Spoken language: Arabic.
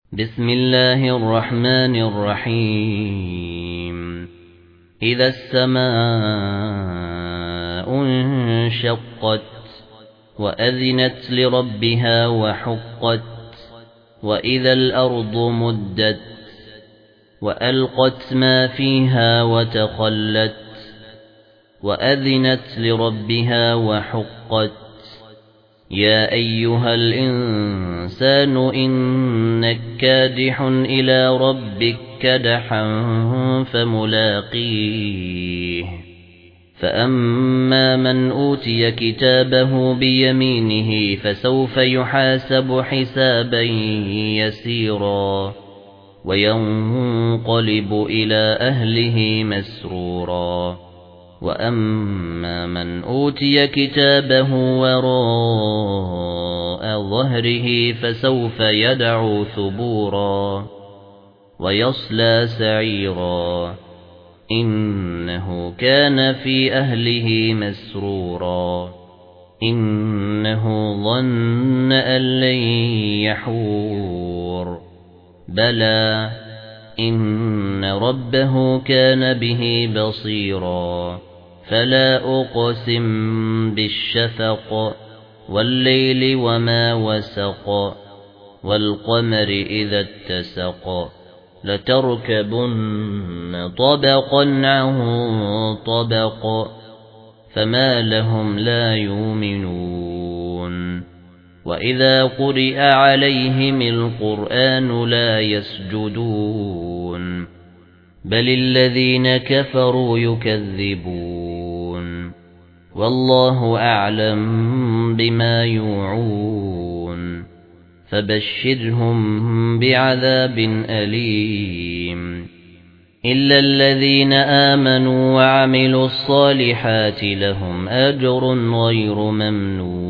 بسم الله الرحمن الرحيم إذا السماء انشقت وأذنت لربها وحقت وإذا الأرض مدت وألقت ما فيها وتخلت وأذنت لربها وحقت يا أيها الإنسان إنك كادح إلى ربك كدحا فملاقيه فأما من أوتي كتابه بيمينه فسوف يحاسب حسابا يسيرا وينقلب إلى أهله مسرورا وأما من أوتي كتابه وراء ظهره فسوف يدعو ثبورا ويصلى سعيرا إنه كان في أهله مسرورا إنه ظن أن لن يحور بلى إن ربه كان به بصيرا فلا أقسم بالشفق والليل وما وسق والقمر إذا اتسق لتركبن طبقا عن طبق فما لهم لا يؤمنون وإذا قرئ عليهم القرآن لا يسجدون بل الذين كفروا يكذبون والله أعلم بما يوعون فبشرهم بعذاب أليم إلا الذين آمنوا وعملوا الصالحات لهم أجر غير ممنون